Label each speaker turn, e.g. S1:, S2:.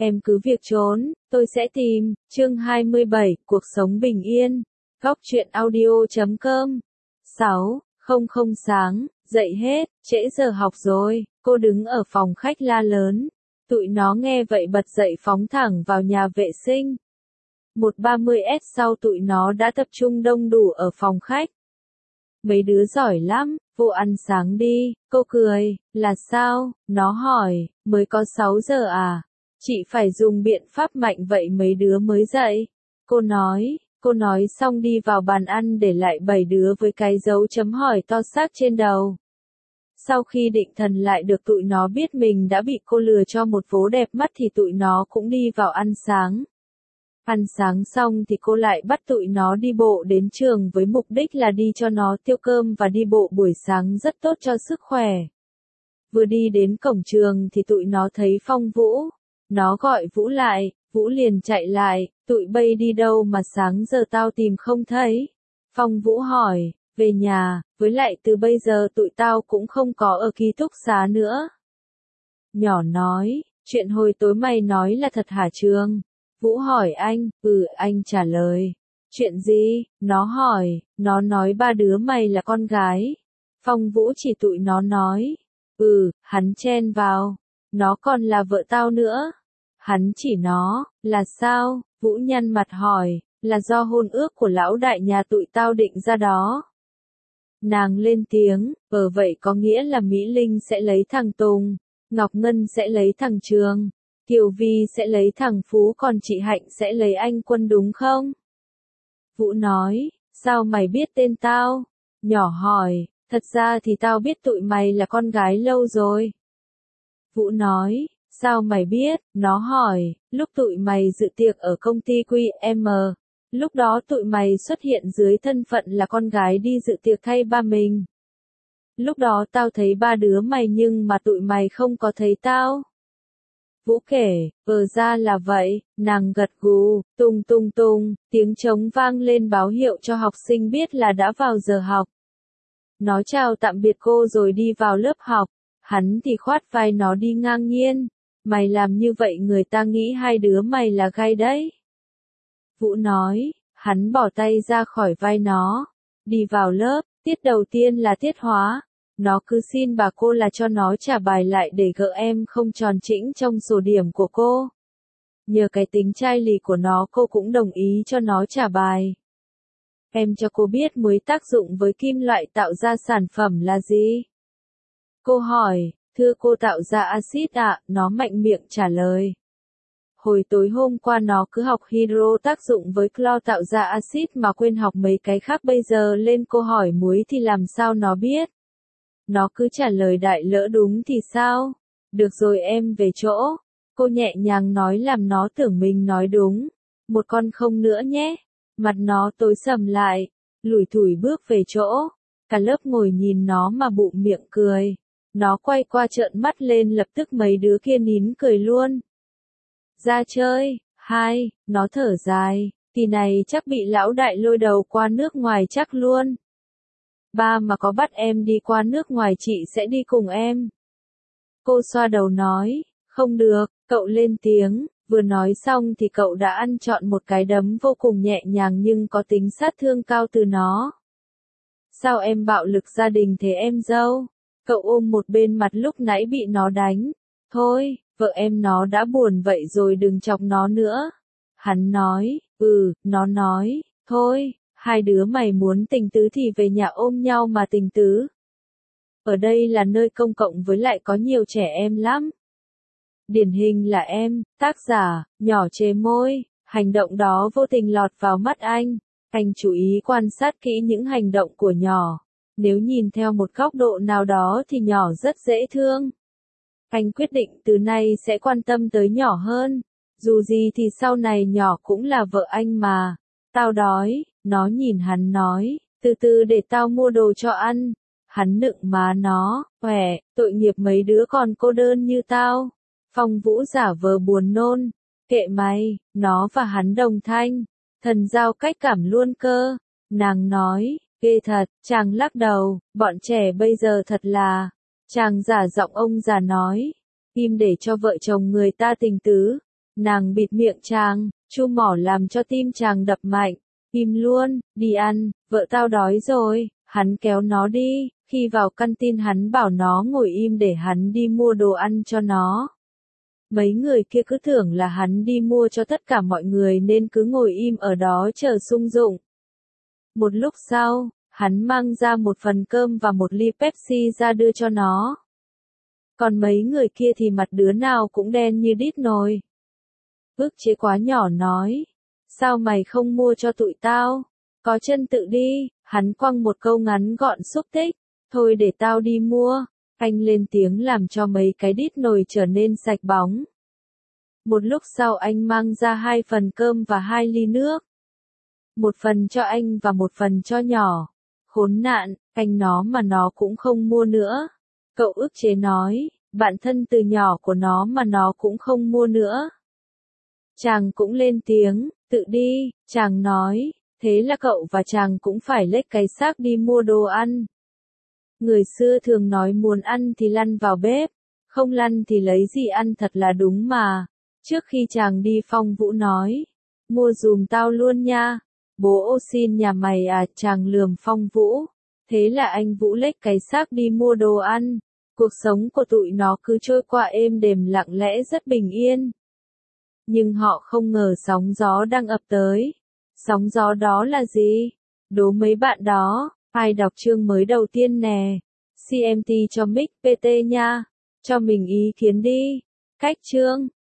S1: Em cứ việc trốn, tôi sẽ tìm. Chương 27, cuộc sống bình yên. Góc truyện audio.com. 6:00 sáng, dậy hết, trễ giờ học rồi. Cô đứng ở phòng khách la lớn. Tụi nó nghe vậy bật dậy phóng thẳng vào nhà vệ sinh. 1:30 sau tụi nó đã tập trung đông đủ ở phòng khách. Mấy đứa giỏi lắm, vô ăn sáng đi. Cô cười. Là sao? Nó hỏi. Mới có 6 giờ à? Chị phải dùng biện pháp mạnh vậy mấy đứa mới dậy. Cô nói xong đi vào bàn ăn để lại 7 đứa với cái dấu chấm hỏi to xác trên đầu. Sau khi định thần lại được tụi nó biết mình đã bị cô lừa cho một vố đẹp mắt thì tụi nó cũng đi vào ăn sáng. Ăn sáng xong thì cô lại bắt tụi nó đi bộ đến trường với mục đích là đi cho nó tiêu cơm và đi bộ buổi sáng rất tốt cho sức khỏe. Vừa đi đến cổng trường thì tụi nó thấy Phong Vũ. Nó gọi Vũ lại, Vũ liền chạy lại, tụi bay đi đâu mà sáng giờ tao tìm không thấy. Phong Vũ hỏi, về nhà, với lại từ bây giờ tụi tao cũng không có ở ký túc xá nữa. Nhỏ nói, chuyện hồi tối mày nói là thật hả Trường? Vũ hỏi anh, anh trả lời. Chuyện gì? Nó hỏi, nó nói 3 đứa mày là con gái. Phong Vũ chỉ tụi nó nói, hắn chen vào, nó còn là vợ tao nữa. Hắn chỉ nó, là sao? Vũ nhăn mặt hỏi, là do hôn ước của lão đại nhà tụi tao định ra đó. Nàng lên tiếng, vậy có nghĩa là Mỹ Linh sẽ lấy thằng Tùng, Ngọc Ngân sẽ lấy thằng Trường, Kiều Vi sẽ lấy thằng Phú còn chị Hạnh sẽ lấy anh Quân đúng không? Vũ nói, sao mày biết tên tao? Nhỏ hỏi, thật ra thì tao biết tụi mày là con gái lâu rồi. Vũ nói, sao mày biết? Nó hỏi, lúc tụi mày dự tiệc ở công ty QM, lúc đó tụi mày xuất hiện dưới thân phận là con gái đi dự tiệc thay ba mình. Lúc đó tao thấy 3 đứa mày nhưng mà tụi mày không có thấy tao. Vũ kể, ra là vậy, nàng gật gù, tung tung tung, tiếng trống vang lên báo hiệu cho học sinh biết là đã vào giờ học. Nó chào tạm biệt cô rồi đi vào lớp học, hắn thì khoát vai nó đi ngang nhiên. Mày làm như vậy người ta nghĩ 2 đứa mày là gay đấy. Vũ nói, hắn bỏ tay ra khỏi vai nó. Đi vào lớp, tiết đầu tiên là tiết hóa. Nó cứ xin bà cô là cho nó trả bài lại để gỡ em không tròn chỉnh trong sổ điểm của cô. Nhờ cái tính chai lì của nó cô cũng đồng ý cho nó trả bài. Em cho cô biết muối tác dụng với kim loại tạo ra sản phẩm là gì? Cô hỏi, thưa cô tạo ra axit ạ, nó mạnh miệng trả lời. Hồi tối hôm qua nó cứ học hydro tác dụng với clo tạo ra axit mà quên học mấy cái khác bây giờ lên cô hỏi muối thì làm sao nó biết? Nó cứ trả lời đại lỡ đúng thì sao? Được rồi em về chỗ. Cô nhẹ nhàng nói làm nó tưởng mình nói đúng. Một con không nữa nhé. Mặt nó tối sầm lại. Lủi thủi bước về chỗ. Cả lớp ngồi nhìn nó mà bụng miệng cười. Nó quay qua trợn mắt lên lập tức mấy đứa kia nín cười luôn. Ra chơi, nó thở dài. Kỳ này chắc bị lão đại lôi đầu qua nước ngoài chắc luôn. Ba mà có bắt em đi qua nước ngoài chị sẽ đi cùng em. Cô xoa đầu nói, không được, cậu lên tiếng, vừa nói xong thì cậu đã ăn trọn một cái đấm vô cùng nhẹ nhàng nhưng có tính sát thương cao từ nó. Sao em bạo lực gia đình thế em dâu? Cậu ôm một bên mặt lúc nãy bị nó đánh. Thôi, vợ em nó đã buồn vậy rồi đừng chọc nó nữa. Hắn nói, nó nói, thôi. 2 đứa mày muốn tình tứ thì về nhà ôm nhau mà tình tứ. Ở đây là nơi công cộng với lại có nhiều trẻ em lắm. Điển hình là em, tác giả, nhỏ chề môi, hành động đó vô tình lọt vào mắt anh. Anh chú ý quan sát kỹ những hành động của nhỏ. Nếu nhìn theo một góc độ nào đó thì nhỏ rất dễ thương. Anh quyết định từ nay sẽ quan tâm tới nhỏ hơn. Dù gì thì sau này nhỏ cũng là vợ anh mà. Tao đói. Nó nhìn hắn nói, từ từ để tao mua đồ cho ăn. Hắn nựng má nó, tội nghiệp mấy đứa còn cô đơn như tao. Phong Vũ giả vờ buồn nôn, kệ mày, nó và hắn đồng thanh. Thần giao cách cảm luôn cơ. Nàng nói, ghê thật, chàng lắc đầu, bọn trẻ bây giờ thật là. Chàng giả giọng ông già nói, im để cho vợ chồng người ta tình tứ. Nàng bịt miệng chàng, chu mỏ làm cho tim chàng đập mạnh. Im luôn, đi ăn, vợ tao đói rồi. Hắn kéo nó đi, khi vào căn tin hắn bảo nó ngồi im để hắn đi mua đồ ăn cho nó. Mấy người kia cứ tưởng là hắn đi mua cho tất cả mọi người nên cứ ngồi im ở đó chờ sung dụng. Một lúc sau, hắn mang ra một phần cơm và một ly Pepsi ra đưa cho nó. Còn mấy người kia thì mặt đứa nào cũng đen như đít nồi. Ức chế quá nhỏ nói, sao mày không mua cho tụi tao? Có chân tự đi, hắn quăng một câu ngắn gọn xúc tích, thôi để tao đi mua. Anh lên tiếng làm cho mấy cái đít nồi trở nên sạch bóng. Một lúc sau anh mang ra 2 phần cơm và 2 ly nước. Một phần cho anh và một phần cho nhỏ. Khốn nạn, anh nó mà nó cũng không mua nữa. Cậu ức chế nói, bạn thân từ nhỏ của nó mà nó cũng không mua nữa. Chàng cũng lên tiếng, tự đi, chàng nói, thế là cậu và chàng cũng phải lết cái xác đi mua đồ ăn. Người xưa thường nói muốn ăn thì lăn vào bếp, không lăn thì lấy gì ăn thật là đúng mà. Trước khi chàng đi Phong Vũ nói, mua dùm tao luôn nha. Bố ô xin nhà mày à, chàng lườm Phong Vũ. Thế là anh Vũ lết cái xác đi mua đồ ăn. Cuộc sống của tụi nó cứ trôi qua êm đềm lặng lẽ rất bình yên. Nhưng họ không ngờ sóng gió đang ập tới. Sóng gió đó là gì? Đố mấy bạn đó, ai đọc chương mới đầu tiên nè. CMT cho mic PT nha. Cho mình ý kiến đi. Cách chương.